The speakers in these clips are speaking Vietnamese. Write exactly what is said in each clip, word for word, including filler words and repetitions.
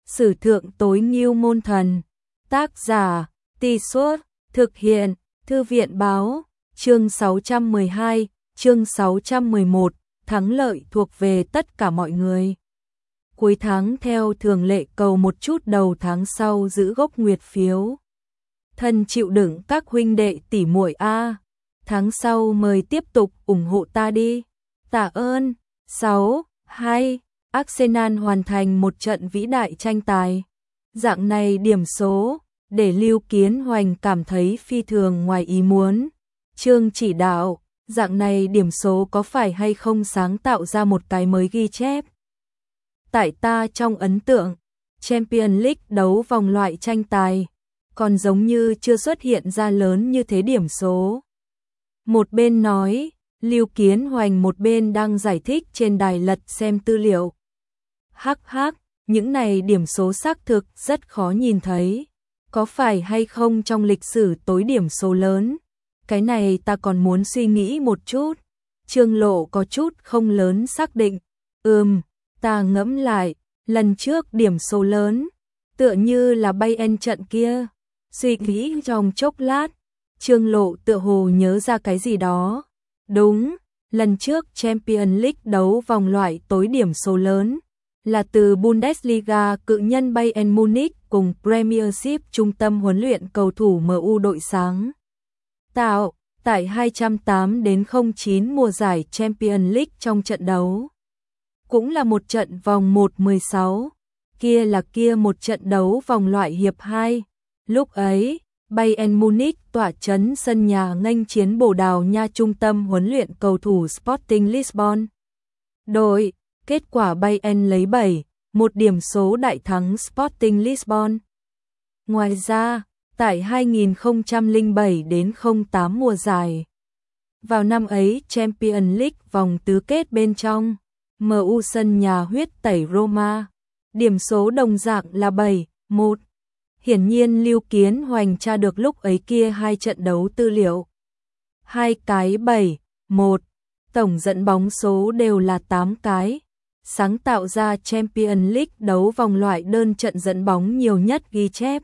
Sử thượng tối ngưu môn thần. Tác giả, Tì Suốt, thực hiện, Thư viện báo, chương sáu trăm mười hai, chương sáu trăm mười một, thắng lợi thuộc về tất cả mọi người. Cuối tháng theo thường lệ cầu một chút đầu tháng sau giữ gốc nguyệt phiếu. Thân chịu đựng các huynh đệ tỷ muội a. Tháng sau mời tiếp tục ủng hộ ta đi. Tạ ơn. sáu, hai, Arsenal hoàn thành một trận vĩ đại tranh tài. Dạng này điểm số, để Lưu Kiến Hoành cảm thấy phi thường ngoài ý muốn. Chương chỉ đạo, dạng này điểm số có phải hay không sáng tạo ra một cái mới ghi chép. Tại ta trong ấn tượng, Champions League đấu vòng loại tranh tài, còn giống như chưa xuất hiện ra lớn như thế điểm số. Một bên nói, Lưu Kiến Hoành một bên đang giải thích trên đài lật xem tư liệu. Hắc hắc, những này điểm số xác thực rất khó nhìn thấy. Có phải hay không trong lịch sử tối điểm số lớn? Cái này ta còn muốn suy nghĩ một chút. Trương Lộ có chút không lớn xác định. Ừm, ta ngẫm lại, lần trước điểm số lớn, tựa như là Bayern trận kia. Suy nghĩ trong chốc lát, Trương Lộ tựa hồ nhớ ra cái gì đó. Đúng, lần trước Champions League đấu vòng loại tối điểm số lớn là từ Bundesliga cự nhân Bayern Munich cùng Premiership trung tâm huấn luyện cầu thủ em u đội sáng tạo tại hai trăm tám đến không chín mùa giải Champions League trong trận đấu. Cũng là một trận vòng một mười sáu, kia là kia một trận đấu vòng loại hiệp hai. Lúc ấy, Bayern Munich tỏa trấn sân nhà nghênh chiến Bồ Đào Nha trung tâm huấn luyện cầu thủ Sporting Lisbon. Đội, kết quả Bayern lấy bảy một điểm số đại thắng Sporting Lisbon. Ngoài ra, tại hai nghìn không trăm lẻ bảy đến không tám mùa giải, vào năm ấy Champions League vòng tứ kết bên trong, em u sân nhà huyết tẩy Roma, điểm số đồng dạng là bảy một. Hiển nhiên Lưu Kiến Hoành tra được lúc ấy kia hai trận đấu tư liệu. Hai cái bảy một, tổng dẫn bóng số đều là tám cái, sáng tạo ra Champions League đấu vòng loại đơn trận dẫn bóng nhiều nhất ghi chép.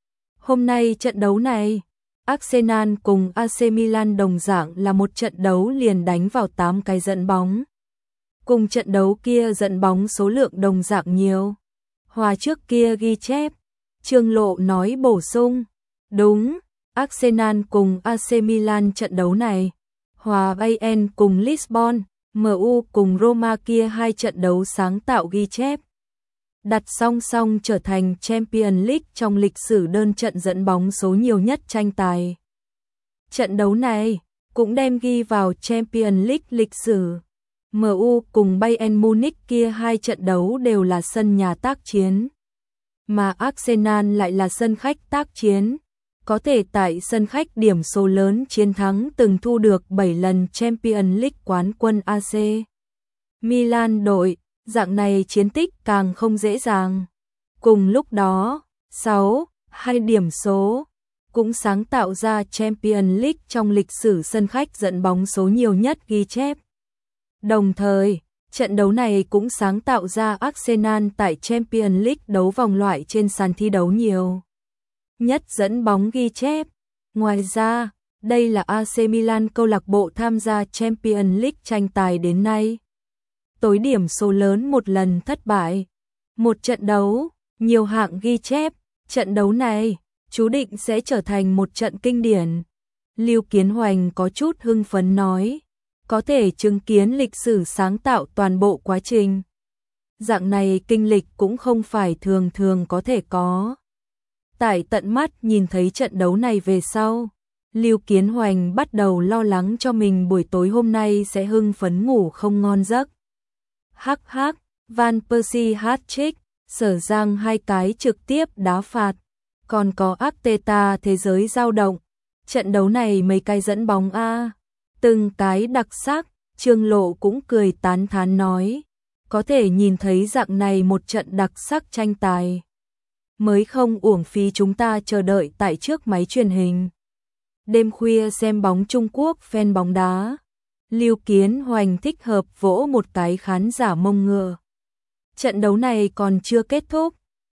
Hôm nay trận đấu này, Arsenal cùng a xê Milan đồng dạng là một trận đấu liền đánh vào tám cái dẫn bóng. Cùng trận đấu kia dẫn bóng số lượng đồng dạng nhiều. Hòa trước kia ghi chép. Trương Lộ nói bổ sung. Đúng, Arsenal cùng a xê Milan trận đấu này. Hòa Bayern cùng Lisbon, em u cùng Roma kia hai trận đấu sáng tạo ghi chép. Đặt song song trở thành Champions League trong lịch sử đơn trận dẫn bóng số nhiều nhất tranh tài. Trận đấu này cũng đem ghi vào Champions League lịch sử. em u cùng Bayern Munich kia hai trận đấu đều là sân nhà tác chiến, mà Arsenal lại là sân khách tác chiến. Có thể tại sân khách điểm số lớn chiến thắng từng thu được bảy lần Champions League quán quân a xê Milan đội, dạng này chiến tích càng không dễ dàng. Cùng lúc đó, sáu, hai điểm số cũng sáng tạo ra Champions League trong lịch sử sân khách dẫn bóng số nhiều nhất ghi chép. Đồng thời, trận đấu này cũng sáng tạo ra Arsenal tại Champions League đấu vòng loại trên sàn thi đấu nhiều nhất dẫn bóng ghi chép. Ngoài ra, đây là a xê Milan câu lạc bộ tham gia Champions League tranh tài đến nay tối điểm số lớn một lần thất bại. Một trận đấu, nhiều hạng ghi chép, trận đấu này chú định sẽ trở thành một trận kinh điển. Lưu Kiến Hoành có chút hưng phấn nói, có thể chứng kiến lịch sử sáng tạo toàn bộ quá trình. Dạng này kinh lịch cũng không phải thường thường có thể có. Tại tận mắt nhìn thấy trận đấu này về sau, Lưu Kiến Hoành bắt đầu lo lắng cho mình buổi tối hôm nay sẽ hưng phấn ngủ không ngon giấc. Hắc hắc, Van Persie hat-trick, Sở Giang hai cái trực tiếp đá phạt, còn có Arteta thế giới dao động. Trận đấu này mấy cái dẫn bóng a, từng cái đặc sắc. Trương Lộ cũng cười tán thán nói, có thể nhìn thấy dạng này một trận đặc sắc tranh tài, mới không uổng phí chúng ta chờ đợi tại trước máy truyền hình. Đêm khuya xem bóng Trung Quốc fan bóng đá. Lưu Kiến Hoành thích hợp vỗ một cái khán giả mông ngựa. Trận đấu này còn chưa kết thúc,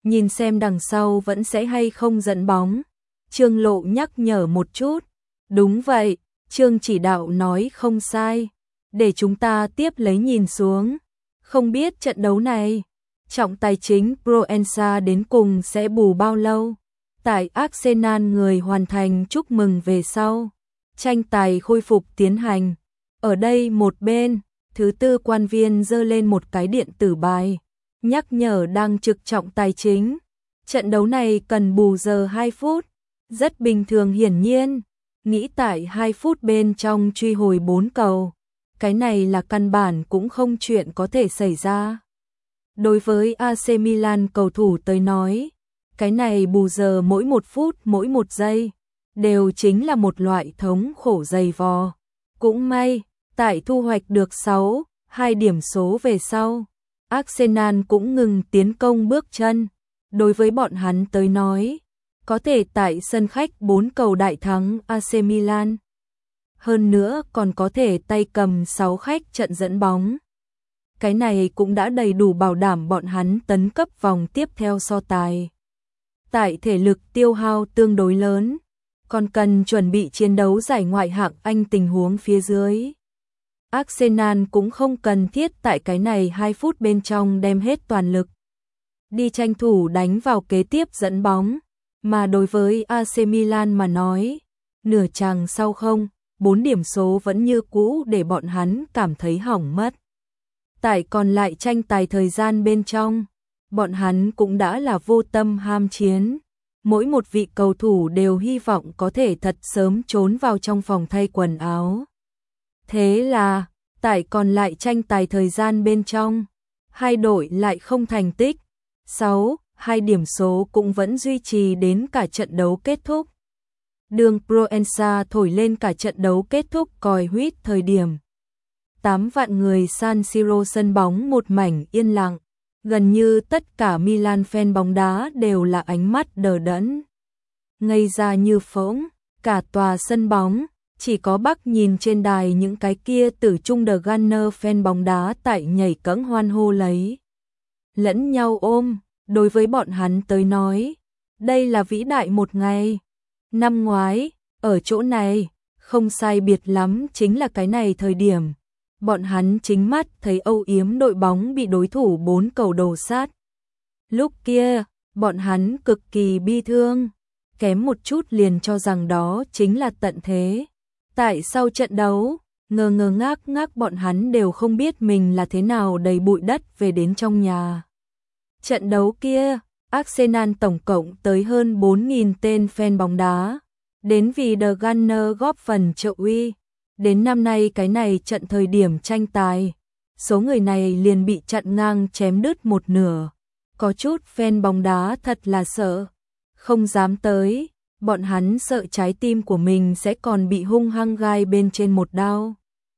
nhìn xem đằng sau vẫn sẽ hay không dẫn bóng. Trương Lộ nhắc nhở một chút. Đúng vậy, Trương chỉ đạo nói không sai. Để chúng ta tiếp lấy nhìn xuống. Không biết trận đấu này, trọng tài chính Proença đến cùng sẽ bù bao lâu. Tại Arsenal người hoàn thành chúc mừng về sau. Tranh tài khôi phục tiến hành. Ở đây một bên, thứ tư quan viên giơ lên một cái điện tử bài, nhắc nhở đang trực trọng tài chính. Trận đấu này cần bù giờ hai phút. Rất bình thường hiển nhiên. Nghĩ tại hai phút bên trong truy hồi bốn cầu. Cái này là căn bản cũng không chuyện có thể xảy ra. Đối với a xê Milan cầu thủ tới nói, cái này bù giờ mỗi một phút mỗi một giây, đều chính là một loại thống khổ dày vò. Cũng may, tại thu hoạch được sáu, hai điểm số về sau, Arsenal cũng ngừng tiến công bước chân. Đối với bọn hắn tới nói, có thể tại sân khách bốn cầu đại thắng a xê Milan. Hơn nữa còn có thể tay cầm sáu khách trận dẫn bóng. Cái này cũng đã đầy đủ bảo đảm bọn hắn tấn cấp vòng tiếp theo so tài. Tại thể lực tiêu hao tương đối lớn, còn cần chuẩn bị chiến đấu giải ngoại hạng Anh tình huống phía dưới. Arsenal cũng không cần thiết tại cái này hai phút bên trong đem hết toàn lực đi tranh thủ đánh vào kế tiếp dẫn bóng, mà đối với a xê Milan mà nói, nửa chàng sau không, bốn điểm số vẫn như cũ để bọn hắn cảm thấy hỏng mất. Tại còn lại tranh tài thời gian bên trong, bọn hắn cũng đã là vô tâm ham chiến. Mỗi một vị cầu thủ đều hy vọng có thể thật sớm trốn vào trong phòng thay quần áo. Thế là, tại còn lại tranh tài thời gian bên trong, hai đội lại không thành tích. sáu, hai điểm số cũng vẫn duy trì đến cả trận đấu kết thúc. Đường Proença thổi lên cả trận đấu kết thúc còi huýt thời điểm. tám vạn người San Siro sân bóng một mảnh yên lặng. Gần như tất cả Milan fan bóng đá đều là ánh mắt đờ đẫn. Ngây ra như phỗng, cả tòa sân bóng, chỉ có Bắc nhìn trên đài những cái kia tử trung The Gunner fan bóng đá tại nhảy cẫng hoan hô lấy. Lẫn nhau ôm, đối với bọn hắn tới nói, đây là vĩ đại một ngày. Năm ngoái, ở chỗ này, không sai biệt lắm chính là cái này thời điểm. Bọn hắn chính mắt thấy âu yếm đội bóng bị đối thủ bốn cầu đổ sát. Lúc kia, bọn hắn cực kỳ bi thương, kém một chút liền cho rằng đó chính là tận thế. Tại sau trận đấu, ngơ ngơ ngác ngác bọn hắn đều không biết mình là thế nào đầy bụi đất về đến trong nhà. Trận đấu kia, Arsenal tổng cộng tới hơn bốn nghìn tên fan bóng đá, đến vì The Gunner góp phần trợ uy. Đến năm nay cái này trận thời điểm tranh tài, số người này liền bị chặn ngang chém đứt một nửa. Có chút fan bóng đá thật là sợ, không dám tới, bọn hắn sợ trái tim của mình sẽ còn bị hung hăng gai bên trên một đao.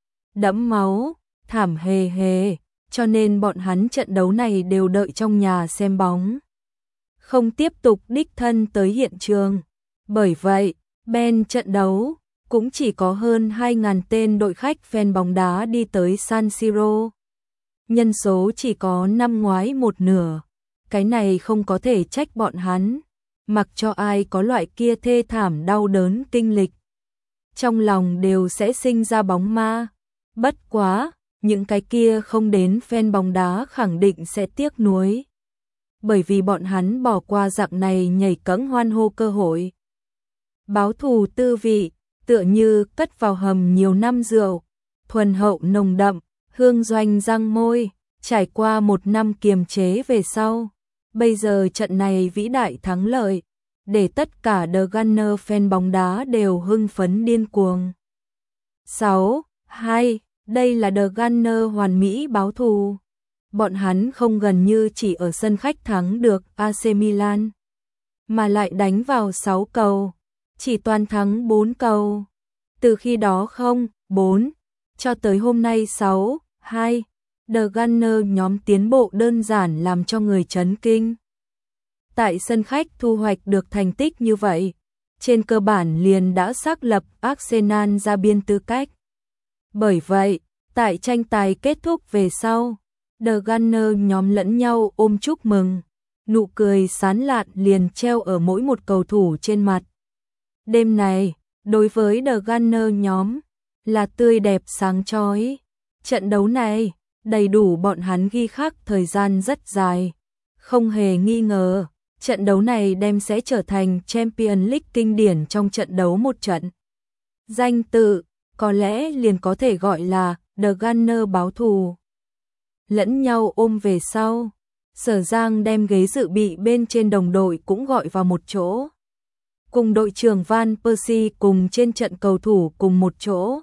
Đẫm máu, thảm hề hề, cho nên bọn hắn trận đấu này đều đợi trong nhà xem bóng. Không tiếp tục đích thân tới hiện trường. Bởi vậy, bên trận đấu cũng chỉ có hơn hai nghìn tên đội khách fan bóng đá đi tới San Siro. Nhân số chỉ có năm ngoái một nửa. Cái này không có thể trách bọn hắn, mặc cho ai có loại kia thê thảm đau đớn kinh lịch. Trong lòng đều sẽ sinh ra bóng ma. Bất quá, những cái kia không đến fan bóng đá khẳng định sẽ tiếc nuối. Bởi vì bọn hắn bỏ qua dạng này nhảy cẫng hoan hô cơ hội. Báo thù tư vị, tựa như cất vào hầm nhiều năm rượu, thuần hậu nồng đậm, hương doanh răng môi, trải qua một năm kiềm chế về sau. Bây giờ trận này vĩ đại thắng lợi, để tất cả The Gunner fan bóng đá đều hưng phấn điên cuồng. sáu, hai, đây là The Gunner hoàn mỹ báo thù. Bọn hắn không gần như chỉ ở sân khách thắng được a xê Milan, mà lại đánh vào sáu cầu, chỉ toàn thắng bốn cầu. Từ khi đó không, bốn, cho tới hôm nay sáu, hai, The Gunner nhóm tiến bộ đơn giản làm cho người chấn kinh. Tại sân khách thu hoạch được thành tích như vậy, trên cơ bản liền đã xác lập Arsenal ra biên tư cách. Bởi vậy, tại tranh tài kết thúc về sau, The Gunner nhóm lẫn nhau ôm chúc mừng. nụ cười sán lạn liền treo ở mỗi một cầu thủ trên mặt. Đêm này, đối với The Gunner nhóm, là tươi đẹp sáng chói. Trận đấu này, đầy đủ bọn hắn ghi khắc thời gian rất dài. Không hề nghi ngờ, trận đấu này đem sẽ trở thành Champions League kinh điển trong trận đấu một trận. Danh tự, có lẽ liền có thể gọi là The Gunner báo thù. Lẫn nhau ôm về sau, Sở Giang đem ghế dự bị bên trên đồng đội cũng gọi vào một chỗ. Cùng đội trưởng Van Persie cùng trên trận cầu thủ cùng một chỗ.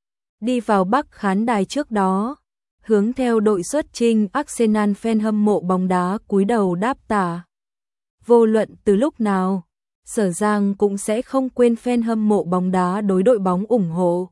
Đi vào Bắc khán đài trước đó, hướng theo đội xuất chinh Arsenal fan hâm mộ bóng đá cúi đầu đáp tả. Vô luận từ lúc nào, Sở Giang cũng sẽ không quên fan hâm mộ bóng đá đối đội bóng ủng hộ.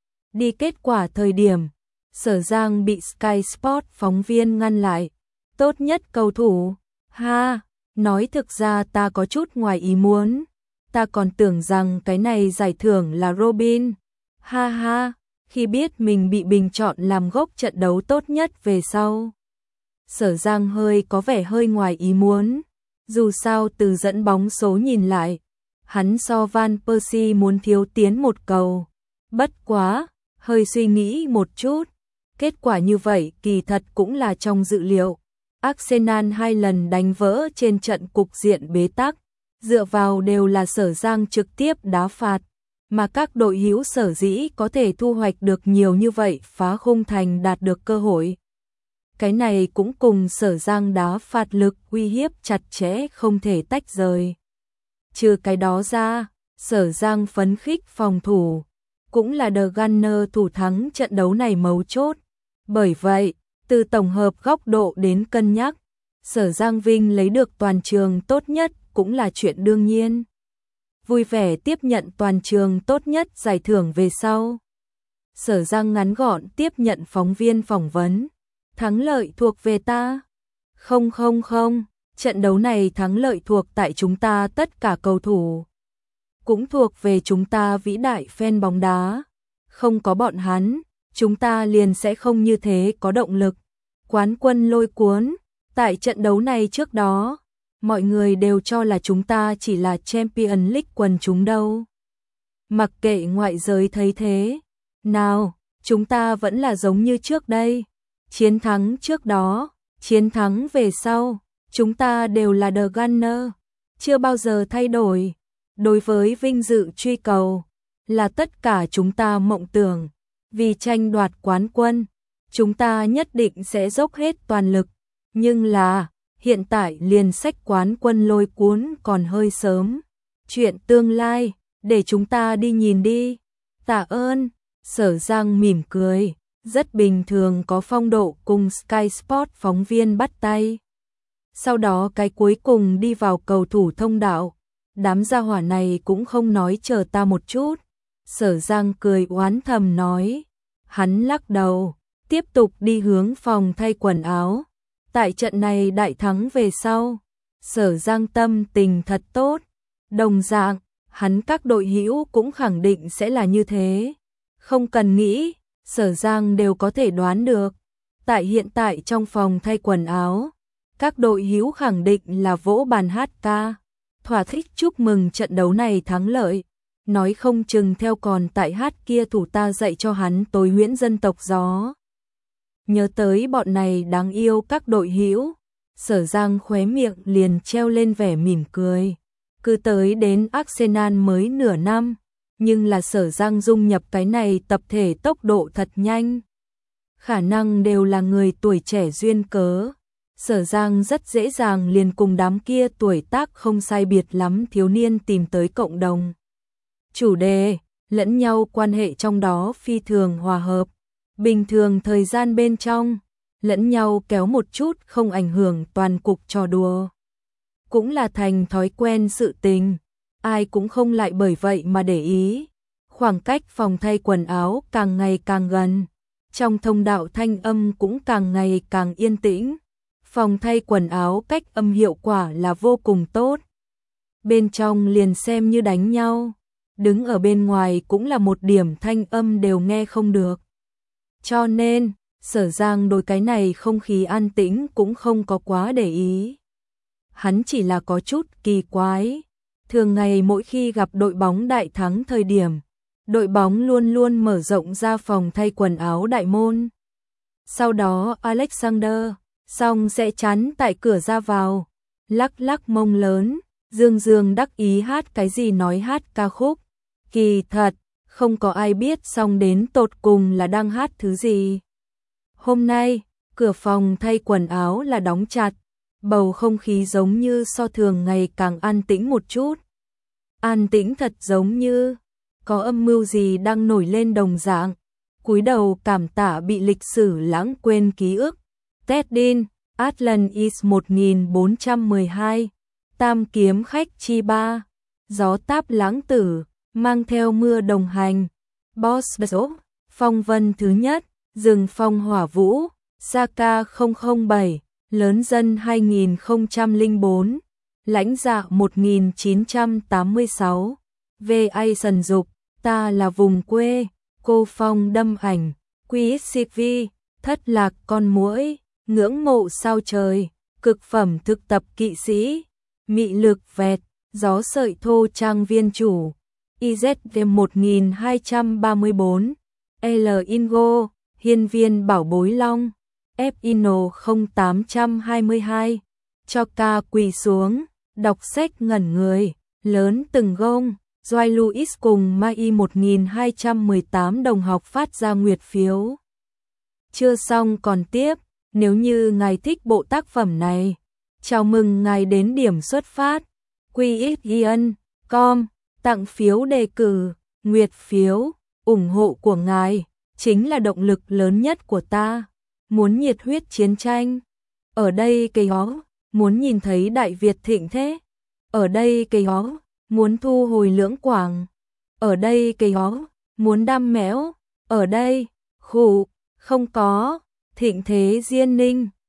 Đi kết quả thời điểm, Sở Giang bị Sky Sport phóng viên ngăn lại. Tốt nhất cầu thủ, ha, nói thực ra ta có chút ngoài ý muốn. Ta còn tưởng rằng cái này giải thưởng là Robin. Ha ha, khi biết mình bị bình chọn làm gốc trận đấu tốt nhất về sau. Sở Giang hơi có vẻ hơi ngoài ý muốn. Dù sao từ dẫn bóng số nhìn lại, hắn so Van Persie muốn thiếu tiến một cầu. Bất quá, hơi suy nghĩ một chút. Kết quả như vậy kỳ thật cũng là trong dự liệu. Arsenal hai lần đánh vỡ trên trận cục diện bế tắc, dựa vào đều là Sở Giang trực tiếp đá phạt, mà các đội hữu sở dĩ có thể thu hoạch được nhiều như vậy phá khung thành đạt được cơ hội. Cái này cũng cùng Sở Giang đá phạt lực uy hiếp chặt chẽ không thể tách rời. Trừ cái đó ra, Sở Giang phấn khích phòng thủ, cũng là The Gunner thủ thắng trận đấu này mấu chốt. Bởi vậy, từ tổng hợp góc độ đến cân nhắc, Sở Giang Vinh lấy được toàn trường tốt nhất cũng là chuyện đương nhiên. Vui vẻ tiếp nhận toàn trường tốt nhất giải thưởng về sau. Sở Giang ngắn gọn tiếp nhận phóng viên phỏng vấn. Thắng lợi thuộc về ta. Không không không, trận đấu này thắng lợi thuộc tại chúng ta tất cả cầu thủ. Cũng thuộc về chúng ta vĩ đại fan bóng đá. Không có bọn hắn, chúng ta liền sẽ không như thế có động lực. Quán quân lôi cuốn, tại trận đấu này trước đó, mọi người đều cho là chúng ta chỉ là Champions League quần chúng đâu. Mặc kệ ngoại giới thấy thế, nào, chúng ta vẫn là giống như trước đây. Chiến thắng trước đó, chiến thắng về sau, chúng ta đều là The Gunner, chưa bao giờ thay đổi. Đối với vinh dự truy cầu, là tất cả chúng ta mộng tưởng. Vì tranh đoạt quán quân, chúng ta nhất định sẽ dốc hết toàn lực. Nhưng là, hiện tại liền sách quán quân lôi cuốn còn hơi sớm. Chuyện tương lai, để chúng ta đi nhìn đi. Tạ ơn, Sở Giang mỉm cười, rất bình thường có phong độ cùng Sky Sport phóng viên bắt tay. Sau đó cái cuối cùng đi vào cầu thủ thông đạo. Đám gia hỏa này cũng không nói chờ ta một chút. Sở Giang cười oán thầm nói. Hắn lắc đầu, tiếp tục đi hướng phòng thay quần áo. Tại trận này đại thắng về sau, Sở Giang tâm tình thật tốt. Đồng dạng, hắn các đội hữu cũng khẳng định sẽ là như thế. Không cần nghĩ, Sở Giang đều có thể đoán được. Tại hiện tại trong phòng thay quần áo, các đội hữu khẳng định là vỗ bàn hát ca. Thỏa thích chúc mừng trận đấu này thắng lợi. Nói không chừng theo còn tại hát kia thủ ta dạy cho hắn tối huyễn dân tộc gió. Nhớ tới bọn này đáng yêu các đội hữu, Sở Giang khóe miệng liền treo lên vẻ mỉm cười. Cứ tới đến Arsenal mới nửa năm, nhưng là Sở Giang dung nhập cái này tập thể tốc độ thật nhanh. Khả năng đều là người tuổi trẻ duyên cớ. Sở Giang rất dễ dàng liền cùng đám kia tuổi tác không sai biệt lắm thiếu niên tìm tới cộng đồng. Chủ đề, lẫn nhau quan hệ trong đó phi thường hòa hợp. Bình thường thời gian bên trong, lẫn nhau kéo một chút không ảnh hưởng toàn cục trò đùa. Cũng là thành thói quen sự tình, ai cũng không lại bởi vậy mà để ý. Khoảng cách phòng thay quần áo càng ngày càng gần, trong thông đạo thanh âm cũng càng ngày càng yên tĩnh. Phòng thay quần áo cách âm hiệu quả là vô cùng tốt. Bên trong liền xem như đánh nhau, đứng ở bên ngoài cũng là một điểm thanh âm đều nghe không được. Cho nên, Sở Giang đối cái này không khí an tĩnh cũng không có quá để ý. hắn chỉ là có chút kỳ quái. Thường ngày mỗi khi gặp đội bóng đại thắng thời điểm, đội bóng luôn luôn mở rộng ra phòng thay quần áo đại môn. Sau đó Alexander xong sẽ chắn tại cửa ra vào, lắc lắc mông lớn, dương dương đắc ý hát cái gì nói hát ca khúc. Kỳ thật, không có ai biết xong đến tột cùng là đang hát thứ gì. Hôm nay, cửa phòng thay quần áo là đóng chặt, bầu không khí giống như so thường ngày càng an tĩnh một chút. An tĩnh thật giống như có âm mưu gì đang nổi lên đồng dạng. Cúi đầu cảm tạ bị lịch sử lãng quên ký ức. Teddin, Atlantis một nghìn bốn trăm mười hai, Tam kiếm khách chi ba, gió táp lãng tử, mang theo mưa đồng hành. Boss Bezos, phong vân thứ nhất, rừng phong hỏa vũ, Saka không không bảy, lớn dân hai nghìn không trăm lẻ bốn, lãnh dạ một nghìn chín trăm tám mươi sáu, vê a sần dục, ta là vùng quê, cô phong đâm ảnh, quy xê vê, thất lạc con muỗi, ngưỡng mộ sao trời, cực phẩm thực tập kỵ sĩ, mị lực vẹt, gió sợi thô trang viên chủ, i zét vê một nghìn hai trăm ba mươi bốn, L Ingo, hiên viên bảo bối long, F Ino không tám hai hai, cho ca quỳ xuống, đọc sách ngẩn người, lớn từng gông. Joy Louis cùng Mai một nghìn hai trăm mười tám đồng học phát ra nguyệt phiếu. Chưa xong còn tiếp, nếu như ngài thích bộ tác phẩm này, chào mừng ngài đến điểm xuất phát, quy x ian chấm com, tặng phiếu đề cử, nguyệt phiếu, ủng hộ của ngài, chính là động lực lớn nhất của ta. Muốn nhiệt huyết chiến tranh, ở đây cây ó, muốn nhìn thấy Đại Việt thịnh thế, ở đây cây ó. Muốn thu hồi Lưỡng Quảng, ở đây cây ó, muốn đam mẽo, ở đây, khủ, không có, thịnh thế Diên Ninh,